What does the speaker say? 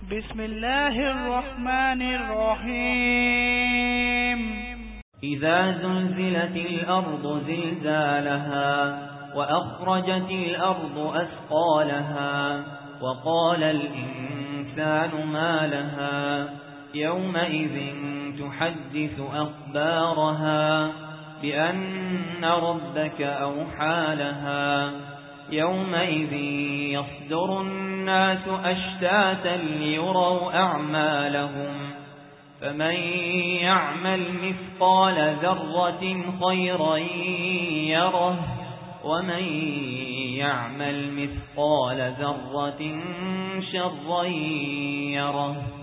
بسم الله الرحمن الرحيم إذا زلزلت الأرض زلزالها وأخرجت الأرض أثقالها وقال الإنسان ما لها يومئذ تحدث أخبارها بأن ربك أوحى لها يومئذ يصدر الناس أشتاتا ليروا أعمالهم فمن يعمل مثقال ذرة خيرا يره ومن يعمل مثقال ذرة شرا يره